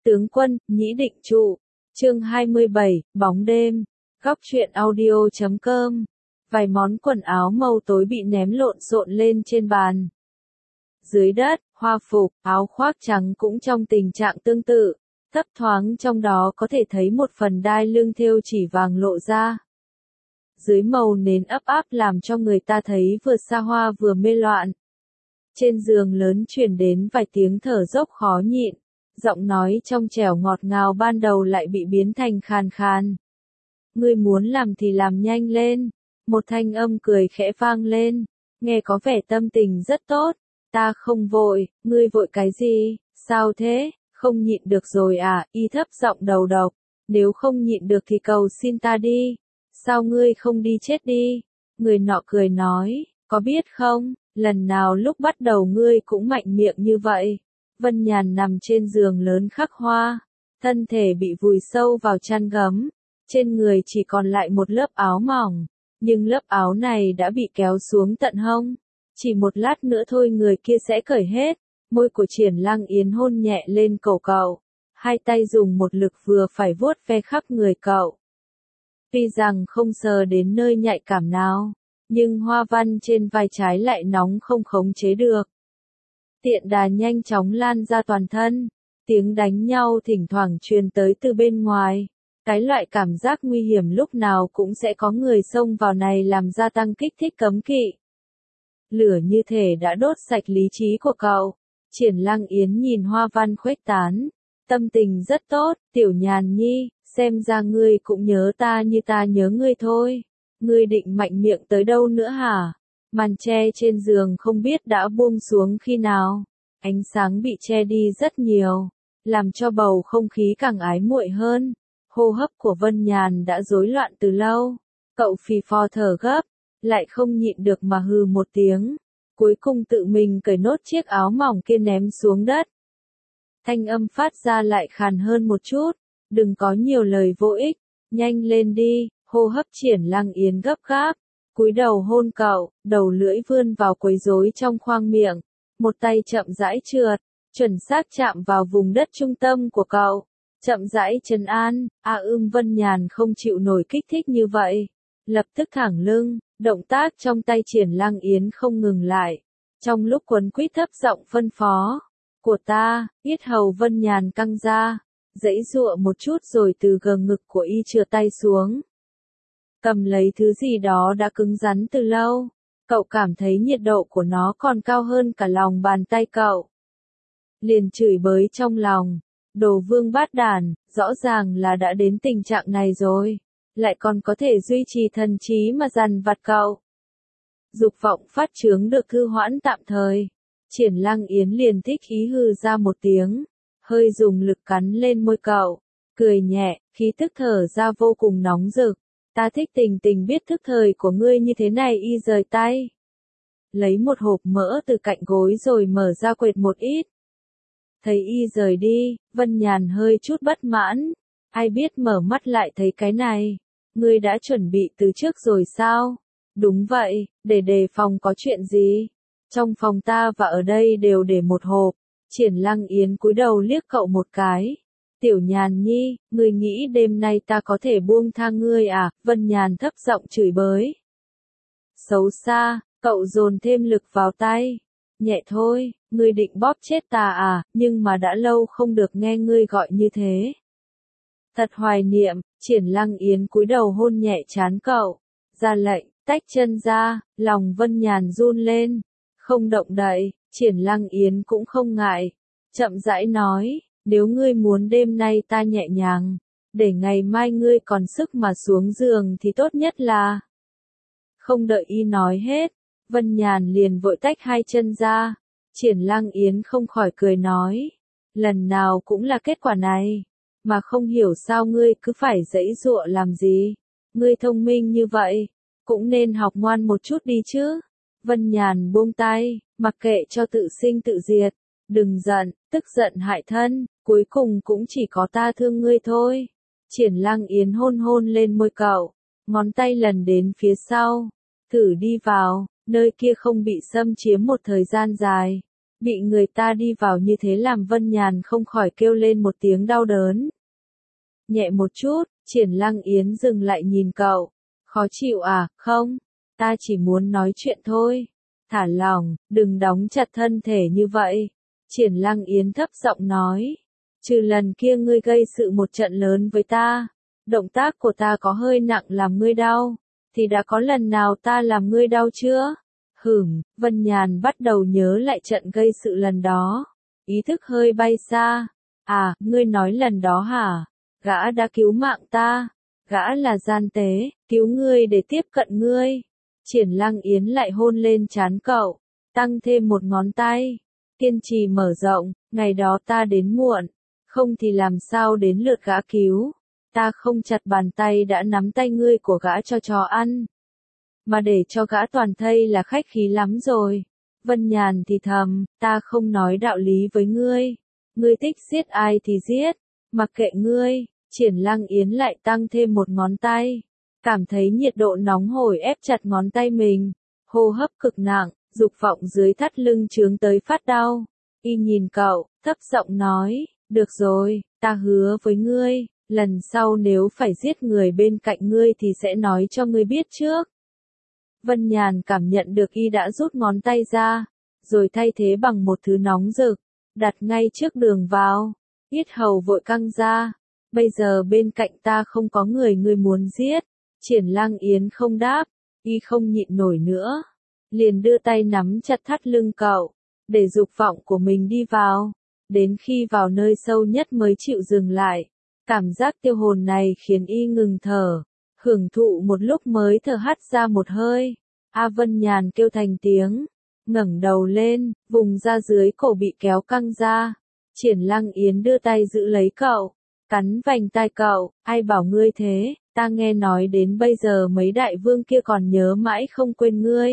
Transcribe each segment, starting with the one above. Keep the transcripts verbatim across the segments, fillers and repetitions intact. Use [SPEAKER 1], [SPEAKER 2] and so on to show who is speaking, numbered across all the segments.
[SPEAKER 1] Tướng quân, nhĩ định trụ. Chương hai mươi bảy, bóng đêm. Góc truyện audio chấm com. Vài món quần áo màu tối bị ném lộn xộn lên trên bàn. Dưới đất, hoa phục, áo khoác trắng cũng trong tình trạng tương tự. Thấp thoáng trong đó có thể thấy một phần đai lưng thêu chỉ vàng lộ ra. Dưới màu nến ấp áp làm cho người ta thấy vừa xa hoa vừa mê loạn. Trên giường lớn truyền đến vài tiếng thở dốc khó nhịn. Giọng nói trong trẻo ngọt ngào ban đầu lại bị biến thành khàn khàn. Ngươi muốn làm thì làm nhanh lên. Một thanh âm cười khẽ vang lên. Nghe có vẻ tâm tình rất tốt. Ta không vội, ngươi vội cái gì, sao thế, không nhịn được rồi à, y thấp giọng đầu độc. Nếu không nhịn được thì cầu xin ta đi. Sao ngươi không đi chết đi? Người nọ cười nói, có biết không, lần nào lúc bắt đầu ngươi cũng mạnh miệng như vậy. Vân Nhàn nằm trên giường lớn khắc hoa, thân thể bị vùi sâu vào chăn gấm, trên người chỉ còn lại một lớp áo mỏng, nhưng lớp áo này đã bị kéo xuống tận hông, chỉ một lát nữa thôi người kia sẽ cởi hết. Môi của Triển Lăng Yến hôn nhẹ lên cổ cậu, hai tay dùng một lực vừa phải vuốt ve khắp người cậu. Tuy rằng không sờ đến nơi nhạy cảm nào, nhưng hoa văn trên vai trái lại nóng không khống chế được. Tiện đà nhanh chóng lan ra toàn thân, tiếng đánh nhau thỉnh thoảng truyền tới từ bên ngoài. Cái loại cảm giác nguy hiểm lúc nào cũng sẽ có người xông vào này làm gia tăng kích thích cấm kỵ. Lửa như thể đã đốt sạch lý trí của cậu. Triển Lăng Yến nhìn hoa văn khuếch tán, tâm tình rất tốt, Tiểu Nhàn Nhi, xem ra ngươi cũng nhớ ta như ta nhớ ngươi thôi. Ngươi định mạnh miệng tới đâu nữa hả? Màn che trên giường không biết đã buông xuống khi nào, ánh sáng bị che đi rất nhiều, làm cho bầu không khí càng ái muội hơn. Hô hấp của Vân Nhàn đã rối loạn từ lâu, cậu phì phò thở gấp, lại không nhịn được mà hừ một tiếng, cuối cùng tự mình cởi nốt chiếc áo mỏng kia ném xuống đất. Thanh âm phát ra lại khàn hơn một chút, đừng có nhiều lời vô ích, nhanh lên đi, hô hấp Triển Lăng Yến gấp gáp. Cúi đầu hôn cậu, đầu lưỡi vươn vào quấy rối trong khoang miệng, một tay chậm rãi trượt, chuẩn xác chạm vào vùng đất trung tâm của cậu, chậm rãi trấn an. A ưm Vân Nhàn không chịu nổi kích thích như vậy, lập tức thẳng lưng, động tác trong tay Triển Lăng Yến không ngừng lại, trong lúc quấn quýt thấp giọng phân phó, của ta, yết hầu Vân Nhàn căng ra, giãy giụa một chút rồi từ gờ ngực của y trượt tay xuống. Cầm lấy thứ gì đó đã cứng rắn từ lâu, cậu cảm thấy nhiệt độ của nó còn cao hơn cả lòng bàn tay cậu. Liền chửi bới trong lòng, đồ vương bát đàn, rõ ràng là đã đến tình trạng này rồi, lại còn có thể duy trì thần trí mà dằn vặt cậu. Dục vọng phát chướng được thư hoãn tạm thời, Triển Lăng Yến liền thích ý hừ ra một tiếng, hơi dùng lực cắn lên môi cậu, cười nhẹ, khí tức thở ra vô cùng nóng rực. Ta thích tình tình biết thức thời của ngươi như thế này. Y rời tay, lấy một hộp mỡ từ cạnh gối rồi mở ra quệt một ít. Thấy y rời đi, Vân Nhàn hơi chút bất mãn, ai biết mở mắt lại thấy cái này. Ngươi đã chuẩn bị từ trước rồi sao? Đúng vậy, để đề phòng có chuyện gì. Trong phòng ta và ở đây đều để một hộp. Triển Lăng Yến cúi đầu liếc cậu một cái. Tiểu Nhàn Nhi, ngươi nghĩ đêm nay ta có thể buông tha ngươi à? Vân Nhàn thấp giọng chửi bới. Xấu xa, cậu dồn thêm lực vào tay. Nhẹ thôi, ngươi định bóp chết ta à, nhưng mà đã lâu không được nghe ngươi gọi như thế. Thật hoài niệm, Triển Lăng Yến cúi đầu hôn nhẹ trán cậu, ra lệnh, tách chân ra, lòng Vân Nhàn run lên, không động đậy. Triển Lăng Yến cũng không ngại, chậm rãi nói. Nếu ngươi muốn đêm nay ta nhẹ nhàng, để ngày mai ngươi còn sức mà xuống giường thì tốt nhất là. Không đợi y nói hết, Vân Nhàn liền vội tách hai chân ra. Triển Lăng Yến không khỏi cười nói, lần nào cũng là kết quả này, mà không hiểu sao ngươi cứ phải giãy giụa làm gì. Ngươi thông minh như vậy, cũng nên học ngoan một chút đi chứ. Vân Nhàn buông tay, mặc kệ cho tự sinh tự diệt. Đừng giận, tức giận hại thân, cuối cùng cũng chỉ có ta thương ngươi thôi. Triển Lăng Yến hôn hôn lên môi cậu, ngón tay lần đến phía sau, thử đi vào, nơi kia không bị xâm chiếm một thời gian dài. Bị người ta đi vào như thế làm Vân Nhàn không khỏi kêu lên một tiếng đau đớn. Nhẹ một chút, Triển Lăng Yến dừng lại nhìn cậu. Khó chịu à, không? Ta chỉ muốn nói chuyện thôi. Thả lỏng, đừng đóng chặt thân thể như vậy. Triển Lăng Yến thấp giọng nói. Trừ lần kia ngươi gây sự một trận lớn với ta. Động tác của ta có hơi nặng làm ngươi đau. Thì đã có lần nào ta làm ngươi đau chưa? Hửm, Vân Nhàn bắt đầu nhớ lại trận gây sự lần đó. Ý thức hơi bay xa. À, ngươi nói lần đó hả? Gã đã cứu mạng ta. Gã là gian tế, cứu ngươi để tiếp cận ngươi. Triển Lăng Yến lại hôn lên trán cậu, tăng thêm một ngón tay. Kiên trì mở rộng, ngày đó ta đến muộn. Không thì làm sao đến lượt gã cứu. Ta không chặt bàn tay đã nắm tay ngươi của gã cho chó ăn. Mà để cho gã toàn thây là khách khí lắm rồi. Vân Nhàn thì thầm, ta không nói đạo lý với ngươi. Ngươi thích giết ai thì giết, mặc kệ ngươi. Triển Lăng Yến lại tăng thêm một ngón tay. Cảm thấy nhiệt độ nóng hổi ép chặt ngón tay mình. Hô hấp cực nặng, dục vọng dưới thắt lưng chướng tới phát đau. Y nhìn cậu, thấp giọng nói, được rồi, ta hứa với ngươi, lần sau nếu phải giết người bên cạnh ngươi thì sẽ nói cho ngươi biết trước. Vân Nhàn cảm nhận được Y đã rút ngón tay ra, rồi thay thế bằng một thứ nóng rực, đặt ngay trước đường vào. Yết hầu vội căng ra. Bây giờ bên cạnh ta không có người ngươi muốn giết. Triển Lăng Yến không đáp, Y không nhịn nổi nữa. Liền đưa tay nắm chặt thắt lưng cậu, để dục vọng của mình đi vào. Đến khi vào nơi sâu nhất mới chịu dừng lại. Cảm giác tiêu hồn này khiến Y ngừng thở. Hưởng thụ một lúc mới thở hắt ra một hơi. A Vân Nhàn kêu thành tiếng. Ngẩng đầu lên, vùng da dưới cổ bị kéo căng ra. Triển Lăng Yến đưa tay giữ lấy cậu. Cắn vành tai cậu, ai bảo ngươi thế, ta nghe nói đến bây giờ mấy đại vương kia còn nhớ mãi không quên ngươi.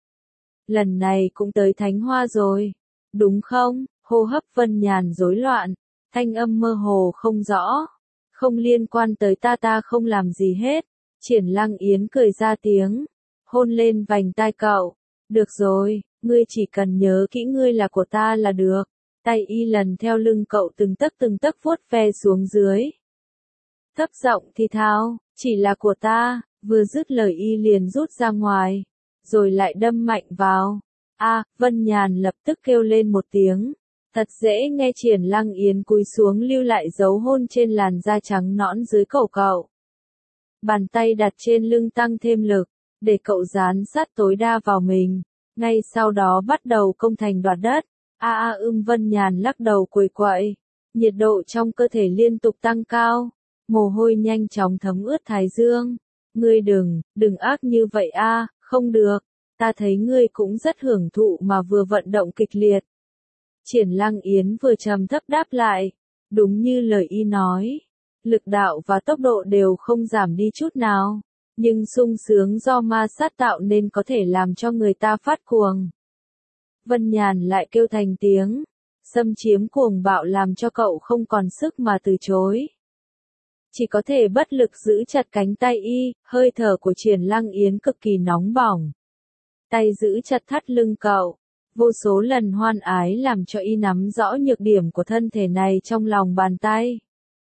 [SPEAKER 1] Lần này cũng tới Thánh Hoa rồi, đúng không? Hô hấp Vân Nhàn rối loạn, thanh âm mơ hồ không rõ. Không liên quan tới ta ta không làm gì hết. Triển Lăng Yến cười ra tiếng, hôn lên vành tai cậu. Được rồi, ngươi chỉ cần nhớ kỹ ngươi là của ta là được. Tay Y lần theo lưng cậu từng tấc từng tấc vuốt ve xuống dưới. Thấp giọng thì thào, chỉ là của ta, vừa dứt lời Y liền rút ra ngoài, rồi lại đâm mạnh vào. A, Vân Nhàn lập tức kêu lên một tiếng. Thật dễ nghe. Triển Lăng Yến cúi xuống lưu lại dấu hôn trên làn da trắng nõn dưới cổ cậu. Bàn tay đặt trên lưng tăng thêm lực, để cậu dán sát tối đa vào mình. Ngay sau đó bắt đầu công thành đoạt đất. A a ưm Vân Nhàn lắc đầu quầy quậy. Nhiệt độ trong cơ thể liên tục tăng cao. Mồ hôi nhanh chóng thấm ướt thái dương. Ngươi đừng, đừng ác như vậy a, không được. Ta thấy ngươi cũng rất hưởng thụ mà vừa vận động kịch liệt. Triển Lăng Yến vừa trầm thấp đáp lại. Đúng như lời Y nói. Lực đạo và tốc độ đều không giảm đi chút nào. Nhưng sung sướng do ma sát tạo nên có thể làm cho người ta phát cuồng. Vân Nhàn lại kêu thành tiếng. Xâm chiếm cuồng bạo làm cho cậu không còn sức mà từ chối. Chỉ có thể bất lực giữ chặt cánh tay Y. Hơi thở của Triển Lăng Yến cực kỳ nóng bỏng. Tay giữ chặt thắt lưng cậu. Vô số lần hoan ái làm cho Y nắm rõ nhược điểm của thân thể này trong lòng bàn tay.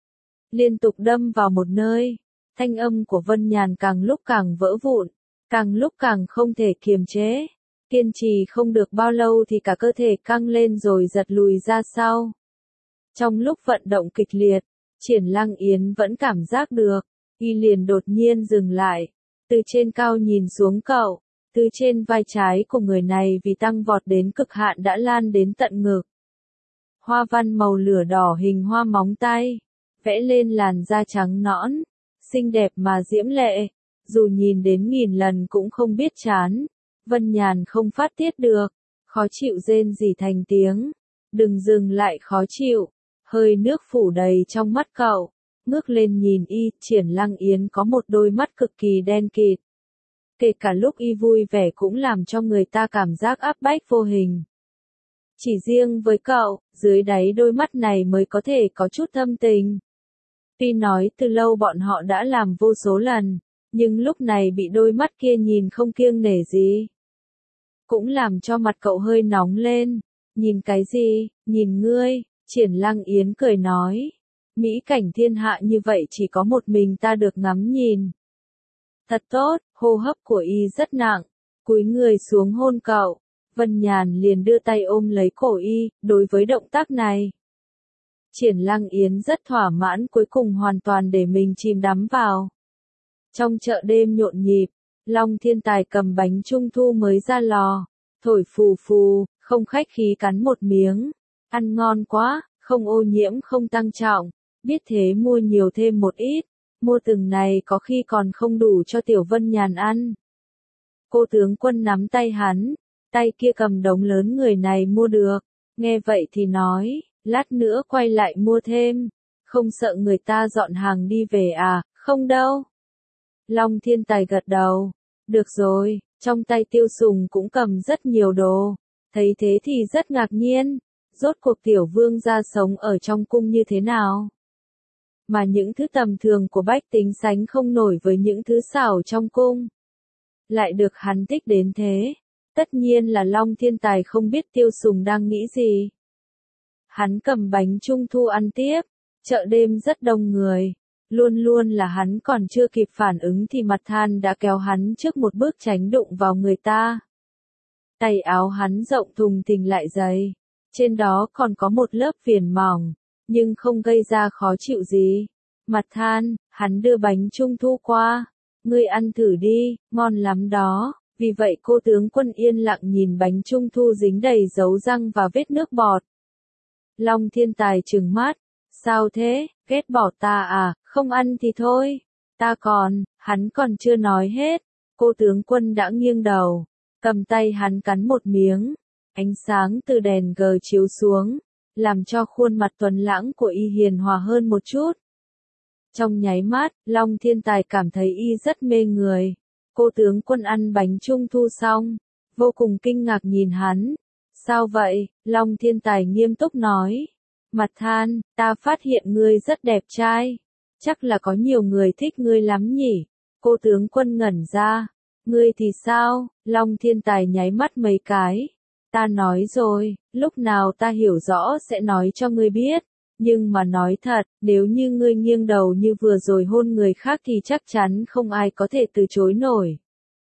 [SPEAKER 1] Liên tục đâm vào một nơi. Thanh âm của Vân Nhàn càng lúc càng vỡ vụn. Càng lúc càng không thể kiềm chế. Kiên trì không được bao lâu thì cả cơ thể căng lên rồi giật lùi ra sau. Trong lúc vận động kịch liệt, Triển Lăng Yến vẫn cảm giác được. Y liền đột nhiên dừng lại. Từ trên cao nhìn xuống cậu. Từ trên vai trái của người này vì tăng vọt đến cực hạn đã lan đến tận ngực. Hoa văn màu lửa đỏ hình hoa móng tay. Vẽ lên làn da trắng nõn. Xinh đẹp mà diễm lệ. Dù nhìn đến nghìn lần cũng không biết chán. Vân Nhàn không phát tiết được. Khó chịu rên rỉ thành tiếng. Đừng dừng lại khó chịu. Hơi nước phủ đầy trong mắt cậu. Ngước lên nhìn Y. Triển Lăng Yến có một đôi mắt cực kỳ đen kịt. Kể cả lúc Y vui vẻ cũng làm cho người ta cảm giác áp bách vô hình. Chỉ riêng với cậu, dưới đáy đôi mắt này mới có thể có chút thâm tình. Tuy nói từ lâu bọn họ đã làm vô số lần, nhưng lúc này bị đôi mắt kia nhìn không kiêng nể gì. Cũng làm cho mặt cậu hơi nóng lên. Nhìn cái gì, nhìn ngươi, Triển Lăng Yến cười nói. Mỹ cảnh thiên hạ như vậy chỉ có một mình ta được ngắm nhìn. Thật tốt, hô hấp của y rất nặng, cúi người xuống hôn cậu. Vân Nhàn liền đưa tay ôm lấy cổ y, đối với động tác này. Triển Lăng Yến rất thỏa mãn, cuối cùng hoàn toàn để mình chìm đắm vào. Trong chợ đêm nhộn nhịp, Long Thiên Tài cầm bánh trung thu mới ra lò, thổi phù phù, không khách khí cắn một miếng. Ăn ngon quá, không ô nhiễm không tăng trọng, biết thế mua nhiều thêm một ít, mua từng này có khi còn không đủ cho Tiểu Vân Nhàn ăn. Cô tướng quân nắm tay hắn, tay kia cầm đống lớn người này mua được, nghe vậy thì nói, lát nữa quay lại mua thêm, không sợ người ta dọn hàng đi về à, không đâu. Long Thiên Tài gật đầu, được rồi, trong tay Tiêu Sùng cũng cầm rất nhiều đồ, thấy thế thì rất ngạc nhiên, rốt cuộc tiểu vương gia sống ở trong cung như thế nào? Mà những thứ tầm thường của bách tính sánh không nổi với những thứ xảo trong cung. Lại được hắn thích đến thế, tất nhiên là Long Thiên Tài không biết Tiêu Sùng đang nghĩ gì. Hắn cầm bánh trung thu ăn tiếp, chợ đêm rất đông người. Luôn luôn là hắn còn chưa kịp phản ứng thì Mặt Than đã kéo hắn trước một bước tránh đụng vào người ta. Tay áo hắn rộng thùng thình lại dày, trên đó còn có một lớp viền mỏng, nhưng không gây ra khó chịu gì. Mặt Than, hắn đưa bánh trung thu qua, ngươi ăn thử đi, ngon lắm đó. Vì vậy cô tướng quân yên lặng nhìn bánh trung thu dính đầy dấu răng và vết nước bọt. Long Thiên Tài trừng mắt, sao thế, ghét bỏ ta à, không ăn thì thôi, ta còn, hắn còn chưa nói hết, cô tướng quân đã nghiêng đầu, cầm tay hắn cắn một miếng, ánh sáng từ đèn gờ chiếu xuống, làm cho khuôn mặt tuấn lãng của y hiền hòa hơn một chút. Trong nháy mắt, Long Thiên Tài cảm thấy y rất mê người, cô tướng quân ăn bánh trung thu xong, vô cùng kinh ngạc nhìn hắn. Sao vậy? Long Thiên Tài nghiêm túc nói. Mặt Than, ta phát hiện ngươi rất đẹp trai. Chắc là có nhiều người thích ngươi lắm nhỉ? Cô tướng quân ngẩn ra. Ngươi thì sao? Long Thiên Tài nháy mắt mấy cái. Ta nói rồi, lúc nào ta hiểu rõ sẽ nói cho ngươi biết. Nhưng mà nói thật, nếu như ngươi nghiêng đầu như vừa rồi hôn người khác thì chắc chắn không ai có thể từ chối nổi.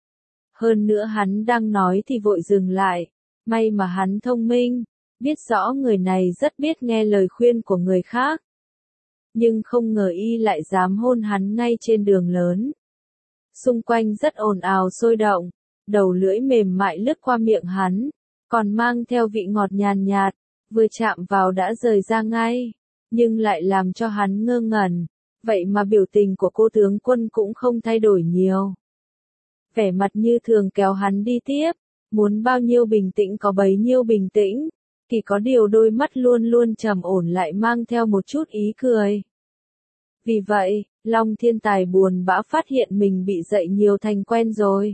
[SPEAKER 1] Hơn nữa hắn đang nói thì vội dừng lại. May mà hắn thông minh, biết rõ người này rất biết nghe lời khuyên của người khác. Nhưng không ngờ y lại dám hôn hắn ngay trên đường lớn. Xung quanh rất ồn ào sôi động, đầu lưỡi mềm mại lướt qua miệng hắn, còn mang theo vị ngọt nhàn nhạt, vừa chạm vào đã rời ra ngay, nhưng lại làm cho hắn ngơ ngẩn. Vậy mà biểu tình của cô tướng quân cũng không thay đổi nhiều. Vẻ mặt như thường kéo hắn đi tiếp. Muốn bao nhiêu bình tĩnh có bấy nhiêu bình tĩnh, chỉ có điều đôi mắt luôn luôn trầm ổn lại mang theo một chút ý cười. Vì vậy, Long Thiên Tài buồn bã phát hiện mình bị dậy nhiều thành quen rồi.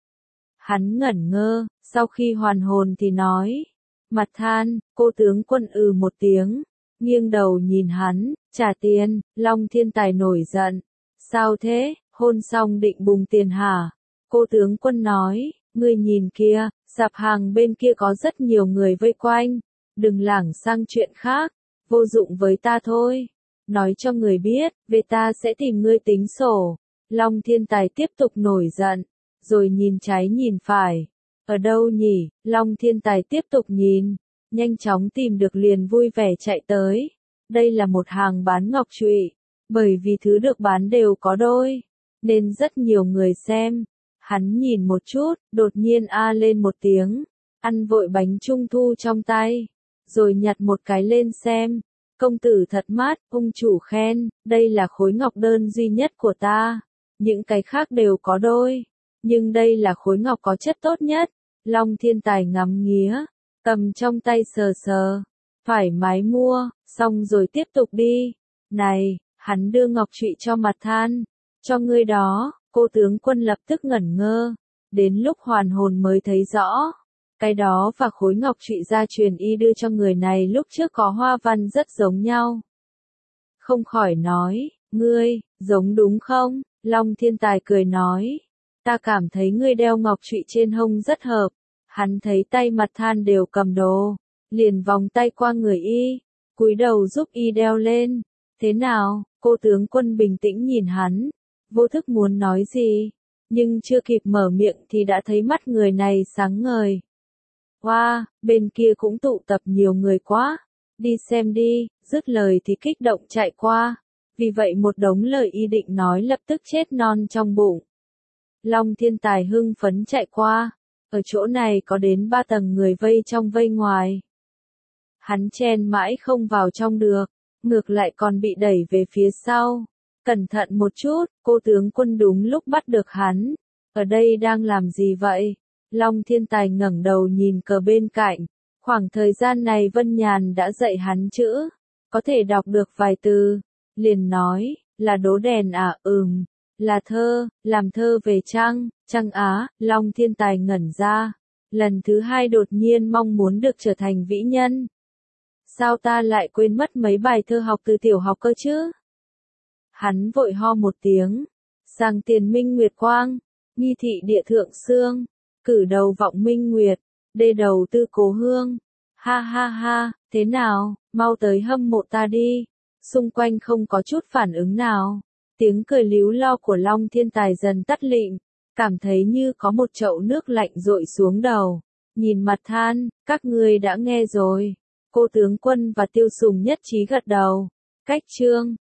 [SPEAKER 1] Hắn ngẩn ngơ, sau khi hoàn hồn thì nói, Mặt Than, cô tướng quân ừ một tiếng, nghiêng đầu nhìn hắn, trả tiền. Long Thiên Tài nổi giận, sao thế, hôn xong định bùng tiền hả? Cô tướng quân nói, ngươi nhìn kia, sạp hàng bên kia có rất nhiều người vây quanh, đừng lảng sang chuyện khác, vô dụng với ta thôi. Nói cho người biết, về ta sẽ tìm ngươi tính sổ. Long Thiên Tài tiếp tục nổi giận, rồi nhìn trái nhìn phải. Ở đâu nhỉ? Long Thiên Tài tiếp tục nhìn, nhanh chóng tìm được liền vui vẻ chạy tới. Đây là một hàng bán ngọc trụy, bởi vì thứ được bán đều có đôi, nên rất nhiều người xem. Hắn nhìn một chút, đột nhiên a lên một tiếng, ăn vội bánh trung thu trong tay, rồi nhặt một cái lên xem. Công tử thật mát, ông chủ khen, đây là khối ngọc đơn duy nhất của ta, những cái khác đều có đôi, nhưng đây là khối ngọc có chất tốt nhất. Long Thiên Tài ngắm nghía, cầm trong tay sờ sờ, thoải mái mua, xong rồi tiếp tục đi. Này, hắn đưa ngọc trụy cho Mặt Than, cho ngươi đó. Cô tướng quân lập tức ngẩn ngơ, đến lúc hoàn hồn mới thấy rõ. Cái đó và khối ngọc trụy gia truyền y đưa cho người này lúc trước có hoa văn rất giống nhau. Không khỏi nói, ngươi, giống đúng không? Long Thiên Tài cười nói, ta cảm thấy ngươi đeo ngọc trụy trên hông rất hợp. Hắn thấy tay Mặt Than đều cầm đồ, liền vòng tay qua người y, cúi đầu giúp y đeo lên. Thế nào? Cô tướng quân bình tĩnh nhìn hắn, vô thức muốn nói gì, nhưng chưa kịp mở miệng thì đã thấy mắt người này sáng ngời. Wow, bên kia cũng tụ tập nhiều người quá, đi xem đi, dứt lời thì kích động chạy qua, vì vậy một đống lời y định nói lập tức chết non trong bụng. Long Thiên Tài hưng phấn chạy qua, ở chỗ này có đến ba tầng người vây trong vây ngoài. Hắn chen mãi không vào trong được, ngược lại còn bị đẩy về phía sau. Cẩn thận một chút, cô tướng quân đúng lúc bắt được hắn. Ở đây đang làm gì vậy? Long Thiên Tài ngẩng đầu nhìn cờ bên cạnh. Khoảng thời gian này Vân Nhàn đã dạy hắn chữ, có thể đọc được vài từ. Liền nói, là đố đèn à, ừm, là thơ, làm thơ về trăng, trăng á. Long Thiên Tài ngẩn ra. Lần thứ hai đột nhiên mong muốn được trở thành vĩ nhân. Sao ta lại quên mất mấy bài thơ học từ tiểu học cơ chứ? Hắn vội ho một tiếng. Sang tiền minh nguyệt quang, nghi thị địa thượng xương, cử đầu vọng minh nguyệt, đê đầu tư cố hương. Ha ha ha, thế nào, mau tới hâm mộ ta đi. Xung quanh không có chút phản ứng nào. Tiếng cười líu lo của Long Thiên Tài dần tắt lịm, cảm thấy như có một chậu nước lạnh dội xuống đầu. Nhìn mặt than, các ngươi đã nghe rồi. Cô tướng quân và Tiêu Sùng nhất trí gật đầu. Cách chương